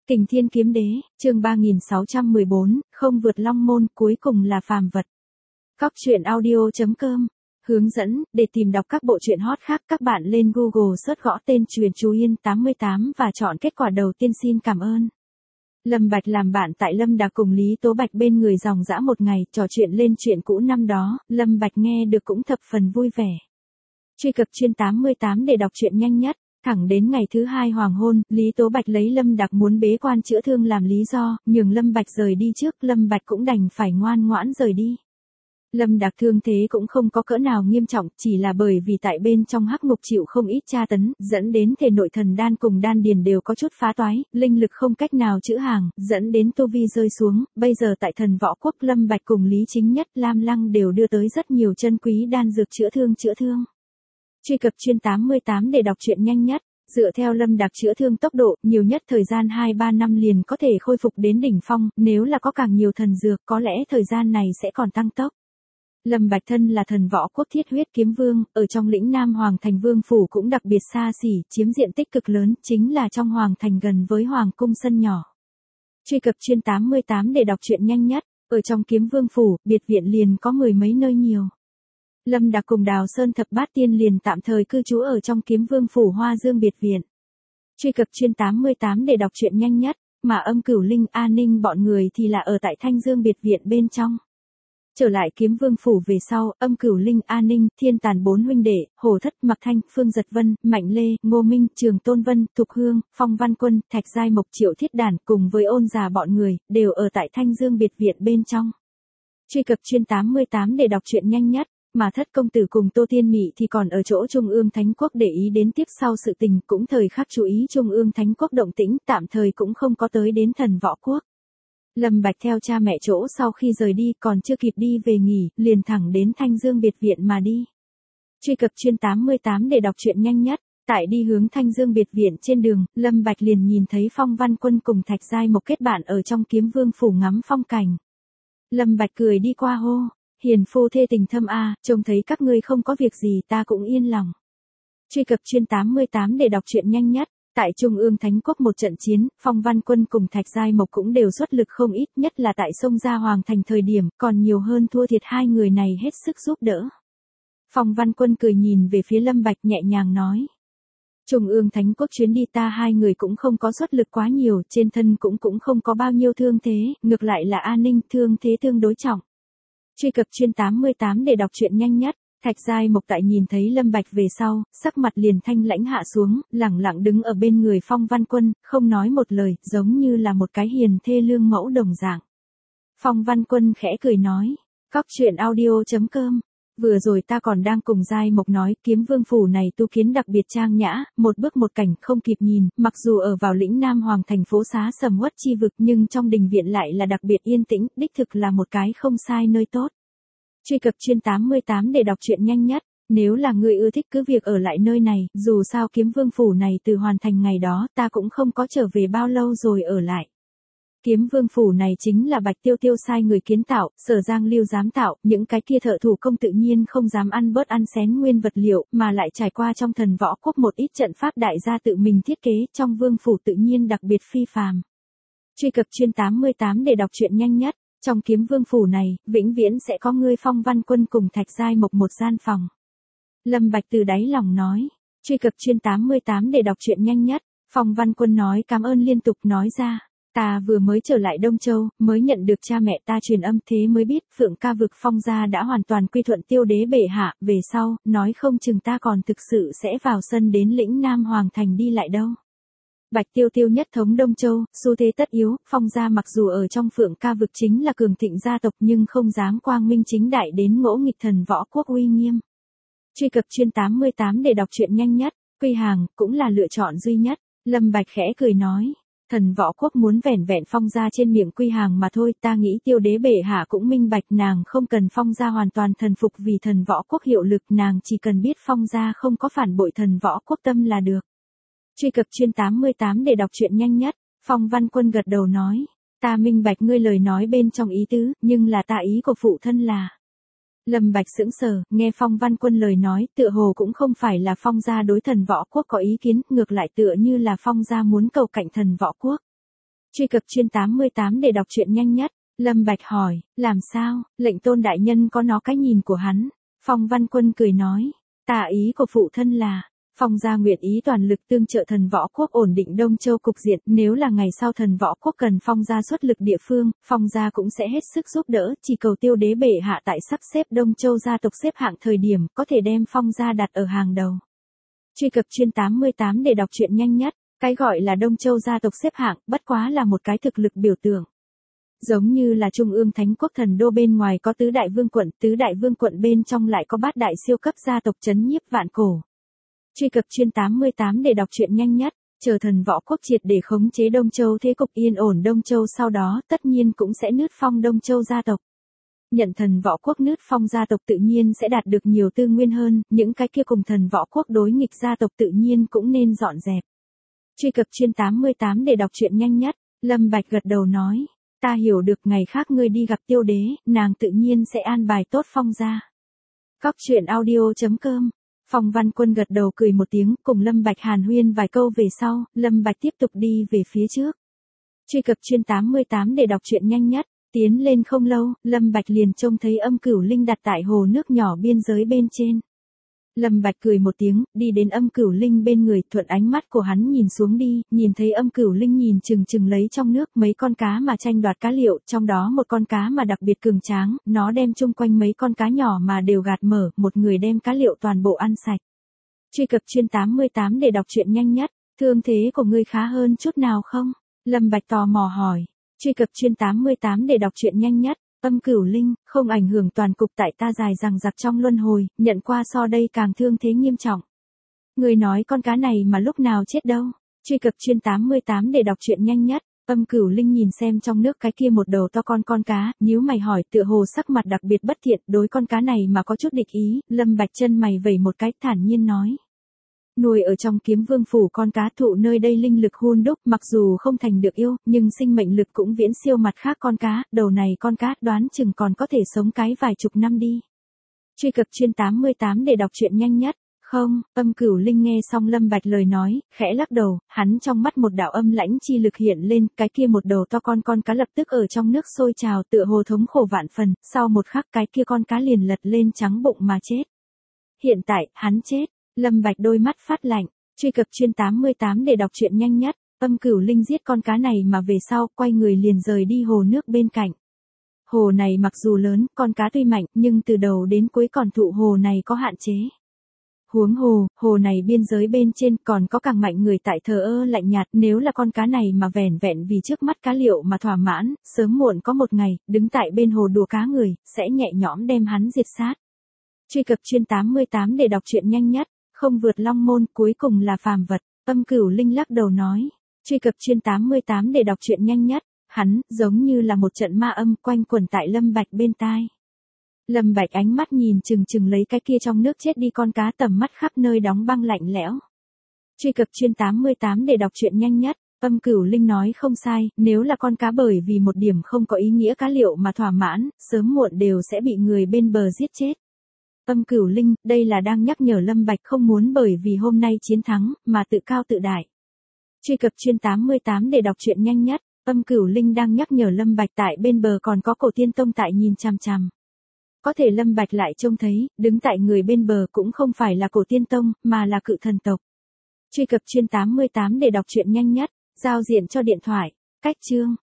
Kình Thiên Kiếm Đế, chương 3614, không vượt long môn, cuối cùng là phàm vật. Cóc truyện audio.com. Hướng dẫn, để tìm đọc các bộ truyện hot khác các bạn lên Google search gõ tên Truyền Chú Yên 88 và chọn kết quả đầu tiên. Xin cảm ơn. Lâm Bạch làm bạn tại Lâm Đạc cùng Lý Tố Bạch bên người dòng dã một ngày, trò chuyện lên chuyện cũ năm đó, Lâm Bạch nghe được cũng thập phần vui vẻ. Truy cập chuyên 88 để đọc truyện nhanh nhất. Thẳng đến ngày thứ hai hoàng hôn, Lý Tố Bạch lấy Lâm Đạc muốn bế quan chữa thương làm lý do, nhường Lâm Bạch rời đi trước, Lâm Bạch cũng đành phải ngoan ngoãn rời đi. Lâm Đạc thương thế cũng không có cỡ nào nghiêm trọng, chỉ là bởi vì tại bên trong hắc ngục chịu không ít tra tấn, dẫn đến thể nội thần đan cùng đan điền đều có chút phá toái, linh lực không cách nào trữ hàng, dẫn đến tu vi rơi xuống. Bây giờ tại Thần Võ Quốc, Lâm Bạch cùng Lý Chính Nhất, Lam Lăng đều đưa tới rất nhiều chân quý đan dược chữa thương. Truy cập chuyên 88 để đọc truyện nhanh nhất. Dựa theo Lâm Đạc chữa thương tốc độ, nhiều nhất thời gian 2-3 năm liền có thể khôi phục đến đỉnh phong, nếu là có càng nhiều thần dược, có lẽ thời gian này sẽ còn tăng tốc. Lâm Bạch thân là Thần Võ Quốc thiết huyết kiếm vương, ở trong lĩnh Nam Hoàng Thành Vương Phủ cũng đặc biệt xa xỉ, chiếm diện tích cực lớn, chính là trong Hoàng Thành gần với Hoàng Cung sân nhỏ. Truy cập chuyên 88 để đọc truyện nhanh nhất, ở trong Kiếm Vương Phủ, biệt viện liền có mười mấy nơi nhiều. Lâm Đạc cùng Đào Sơn Thập Bát Tiên liền tạm thời cư trú ở trong Kiếm Vương Phủ Hoa Dương biệt viện. Truy cập chuyên 88 để đọc truyện nhanh nhất, mà Âm Cửu Linh, A Ninh bọn người thì là ở tại Thanh Dương biệt viện bên trong. Trở lại Kiếm Vương Phủ về sau, Âm Cửu Linh, A Ninh, Thiên Tàn bốn huynh đệ, Hồ Thất, Mặc Thanh, Phương Giật Vân, Mạnh Lê, Ngô Minh, Trường Tôn Vân, Thục Hương, Phong Văn Quân, Thạch Giai Mộc, Triệu Thiết Đản cùng với Ôn Già bọn người, đều ở tại Thanh Dương biệt viện bên trong. Truy cập chuyên 88 để đọc truyện nhanh nhất. Mà Thất công tử cùng Tô Tiên Mị thì còn ở chỗ Trung ương Thánh Quốc để ý đến tiếp sau sự tình, cũng thời khắc chú ý Trung ương Thánh Quốc động tĩnh, tạm thời cũng không có tới đến Thần Võ Quốc. Lâm Bạch theo cha mẹ chỗ sau khi rời đi, còn chưa kịp đi về nghỉ, liền thẳng đến Thanh Dương biệt viện mà đi. Truy cập chuyên 88 để đọc truyện nhanh nhất. Tại đi hướng Thanh Dương biệt viện trên đường, Lâm Bạch liền nhìn thấy Phong Văn Quân cùng Thạch Giai Mộc kết bạn ở trong Kiếm Vương Phủ ngắm phong cảnh. Lâm Bạch cười đi qua hô: "Hiền phu thê tình thâm a, trông thấy các ngươi không có việc gì ta cũng yên lòng." Truy cập chuyên 88 để đọc truyện nhanh nhất. Tại Trung ương Thánh Quốc một trận chiến, Phong Văn Quân cùng Thạch Giai Mộc cũng đều xuất lực không ít, nhất là tại sông Gia Hoàng Thành thời điểm, còn nhiều hơn thua thiệt hai người này hết sức giúp đỡ. Phong Văn Quân cười nhìn về phía Lâm Bạch nhẹ nhàng nói: "Trung ương Thánh Quốc chuyến đi ta hai người cũng không có xuất lực quá nhiều, trên thân cũng không có bao nhiêu thương thế, ngược lại là An Ninh thương thế tương đối trọng." Truy cập chuyên 88 để đọc truyện nhanh nhất. Thạch Giai Mộc tại nhìn thấy Lâm Bạch về sau, sắc mặt liền thanh lãnh hạ xuống, lẳng lặng đứng ở bên người Phong Văn Quân, không nói một lời, giống như là một cái hiền thê lương mẫu đồng dạng. Phong Văn Quân khẽ cười nói: "Cóc truyện audio.com. Vừa rồi ta còn đang cùng Giai Mộc nói, Kiếm Vương Phủ này tu kiến đặc biệt trang nhã, một bước một cảnh không kịp nhìn, mặc dù ở vào lĩnh Nam Hoàng thành phố xá sầm uất chi vực nhưng trong đình viện lại là đặc biệt yên tĩnh, đích thực là một cái không sai nơi tốt." Truy cập chuyên 88 để đọc truyện nhanh nhất. Nếu là người ưa thích cứ việc ở lại nơi này, dù sao Kiếm Vương Phủ này từ hoàn thành ngày đó ta cũng không có trở về bao lâu rồi ở lại. Kiếm Vương Phủ này chính là Bạch Tiêu Tiêu sai người kiến tạo, Sở Giang Lưu dám tạo, những cái kia thợ thủ công tự nhiên không dám ăn bớt ăn xén nguyên vật liệu, mà lại trải qua trong Thần Võ Quốc một ít trận pháp đại gia tự mình thiết kế, trong Vương Phủ tự nhiên đặc biệt phi phàm. Truy cập chuyên 88 để đọc truyện nhanh nhất. Trong Kiếm Vương Phủ này, vĩnh viễn sẽ có ngươi Phong Văn Quân cùng Thạch Giai Mộc một gian phòng. Lâm Bạch từ đáy lòng nói. Truy cập chuyên 88 để đọc truyện nhanh nhất. Phong Văn Quân nói cảm ơn liên tục nói ra: "Ta vừa mới trở lại Đông Châu, mới nhận được cha mẹ ta truyền âm, thế mới biết Phượng Ca vực Phong gia đã hoàn toàn quy thuận Tiêu Đế bệ hạ, về sau, nói không chừng ta còn thực sự sẽ vào sân đến lĩnh Nam Hoàng Thành đi lại đâu." Bạch Tiêu Tiêu nhất thống Đông Châu, xu thế tất yếu, Phong gia mặc dù ở trong Phượng Ca vực chính là cường thịnh gia tộc nhưng không dám quang minh chính đại đến ngỗ nghịch Thần Võ Quốc uy nghiêm. Truy cập chuyên 88 để đọc truyện nhanh nhất. Quy Hàng cũng là lựa chọn duy nhất. Lâm Bạch khẽ cười nói: "Thần Võ Quốc muốn vẻn vẹn Phong gia trên miệng Quy Hàng mà thôi, ta nghĩ Tiêu Đế bệ hạ cũng minh bạch, nàng không cần Phong gia hoàn toàn thần phục vì Thần Võ Quốc hiệu lực, nàng chỉ cần biết Phong gia không có phản bội Thần Võ Quốc tâm là được." Truy cập chuyên 88 để đọc truyện nhanh nhất. Phong Văn Quân gật đầu nói: "Ta minh bạch ngươi lời nói bên trong ý tứ, nhưng là ta ý của phụ thân là." Lâm Bạch sững sờ, nghe Phong Văn Quân lời nói, tựa hồ cũng không phải là Phong gia đối Thần Võ Quốc có ý kiến, ngược lại tựa như là Phong gia muốn cầu cạnh Thần Võ Quốc. Truy cập chuyên 88 để đọc truyện nhanh nhất. Lâm Bạch hỏi, làm sao, lệnh tôn đại nhân có nó cái nhìn của hắn. Phong Văn Quân cười nói, tà ý của phụ thân là, Phong gia nguyện ý toàn lực tương trợ thần võ quốc ổn định Đông Châu cục diện, nếu là ngày sau thần võ quốc cần Phong gia xuất lực địa phương, Phong gia cũng sẽ hết sức giúp đỡ, chỉ cầu Tiêu đế bệ hạ tại sắp xếp Đông Châu gia tộc xếp hạng thời điểm, có thể đem Phong gia đặt ở hàng đầu. Truy cập chuyên 88 để đọc truyện nhanh nhất. Cái gọi là Đông Châu gia tộc xếp hạng, bất quá là một cái thực lực biểu tượng. Giống như là Trung ương Thánh quốc thần đô bên ngoài có tứ đại vương quận bên trong lại có bát đại siêu cấp gia tộc trấn nhiếp vạn cổ. Truy cập chuyên 88 để đọc truyện nhanh nhất, chờ thần võ quốc triệt để khống chế Đông Châu thế cục yên ổn Đông Châu sau đó tất nhiên cũng sẽ nứt phong Đông Châu gia tộc. Nhận thần võ quốc nứt phong gia tộc tự nhiên sẽ đạt được nhiều tư nguyên hơn, những cái kia cùng thần võ quốc đối nghịch gia tộc tự nhiên cũng nên dọn dẹp. Truy cập chuyên 88 để đọc truyện nhanh nhất, Lâm Bạch gật đầu nói, ta hiểu được ngày khác ngươi đi gặp Tiêu đế, nàng tự nhiên sẽ an bài tốt Phong gia. Cóc truyện audio.com. Phong Văn Quân gật đầu cười một tiếng, cùng Lâm Bạch hàn huyên vài câu về sau, Lâm Bạch tiếp tục đi về phía trước. Truy cập chuyên 88 để đọc truyện nhanh nhất, tiến lên không lâu, Lâm Bạch liền trông thấy Âm Cửu Linh đặt tại hồ nước nhỏ biên giới bên trên. Lâm Bạch cười một tiếng, đi đến Âm Cửu Linh bên người, thuận ánh mắt của hắn nhìn xuống đi, nhìn thấy Âm Cửu Linh nhìn chừng chừng lấy trong nước mấy con cá mà tranh đoạt cá liệu, trong đó một con cá mà đặc biệt cường tráng, nó đem chung quanh mấy con cá nhỏ mà đều gạt mở, một người đem cá liệu toàn bộ ăn sạch. Truy cập chuyên 88 để đọc truyện nhanh nhất, thương thế của ngươi khá hơn chút nào không? Lâm Bạch tò mò hỏi. Truy cập chuyên 88 để đọc truyện nhanh nhất. Âm Cửu Linh, không ảnh hưởng toàn cục tại ta dài dằng dặc trong luân hồi, nhận qua so đây càng thương thế nghiêm trọng. Người nói con cá này mà lúc nào chết đâu. Truy cập chuyên 88 để đọc truyện nhanh nhất. Âm Cửu Linh nhìn xem trong nước cái kia một đầu to con cá, nhíu mày hỏi, tựa hồ sắc mặt đặc biệt bất thiện, đối con cá này mà có chút địch ý. Lâm Bạch chân mày vẩy một cái, thản nhiên nói. Nuôi ở trong Kiếm Vương phủ con cá thụ nơi đây linh lực hun đúc, mặc dù không thành được yêu, nhưng sinh mệnh lực cũng viễn siêu mặt khác con cá, đầu này con cá đoán chừng còn có thể sống cái vài chục năm đi. Truy cập chuyên 88 để đọc truyện nhanh nhất. Không, Âm Cửu Linh nghe xong Lâm Bạch lời nói, khẽ lắc đầu, hắn trong mắt một đạo âm lãnh chi lực hiện lên, cái kia một đầu to con cá lập tức ở trong nước sôi trào, tựa hồ thống khổ vạn phần, sau một khắc cái kia con cá liền lật lên trắng bụng mà chết. Hiện tại, hắn chết. Lâm Bạch đôi mắt phát lạnh, truy cập chuyên 88 để đọc truyện nhanh nhất, Âm Cửu Linh giết con cá này mà về sau, quay người liền rời đi hồ nước bên cạnh. Hồ này mặc dù lớn, con cá tuy mạnh, nhưng từ đầu đến cuối còn thụ hồ này có hạn chế. Huống hồ này biên giới bên trên còn có càng mạnh người tại thờ ơ lạnh nhạt, nếu là con cá này mà vẻn vẹn vì trước mắt cá liệu mà thỏa mãn, sớm muộn có một ngày, đứng tại bên hồ đùa cá người, sẽ nhẹ nhõm đem hắn diệt sát. Truy cập chuyên 88 để đọc truyện nhanh nhất. Không vượt long môn, cuối cùng là phàm vật. Âm Cửu Linh lắc đầu nói. Truy cập chuyên 88 để đọc truyện nhanh nhất. Hắn, giống như là một trận ma âm quanh quẩn tại Lâm Bạch bên tai. Lâm Bạch ánh mắt nhìn chừng chừng lấy cái kia trong nước chết đi con cá, tầm mắt khắp nơi đóng băng lạnh lẽo. Truy cập chuyên 88 để đọc truyện nhanh nhất. Âm Cửu Linh nói không sai, nếu là con cá bởi vì một điểm không có ý nghĩa cá liệu mà thỏa mãn, sớm muộn đều sẽ bị người bên bờ giết chết. Âm Cửu Linh, đây là đang nhắc nhở Lâm Bạch không muốn bởi vì hôm nay chiến thắng, mà tự cao tự đại. Truy cập chuyên 88 để đọc truyện nhanh nhất, Âm Cửu Linh đang nhắc nhở Lâm Bạch tại bên bờ còn có Cổ Tiên Tông tại nhìn chằm chằm. Có thể Lâm Bạch lại trông thấy, đứng tại người bên bờ cũng không phải là Cổ Tiên Tông, mà là Cự Thần tộc. Truy cập chuyên 88 để đọc truyện nhanh nhất, giao diện cho điện thoại, cách chương.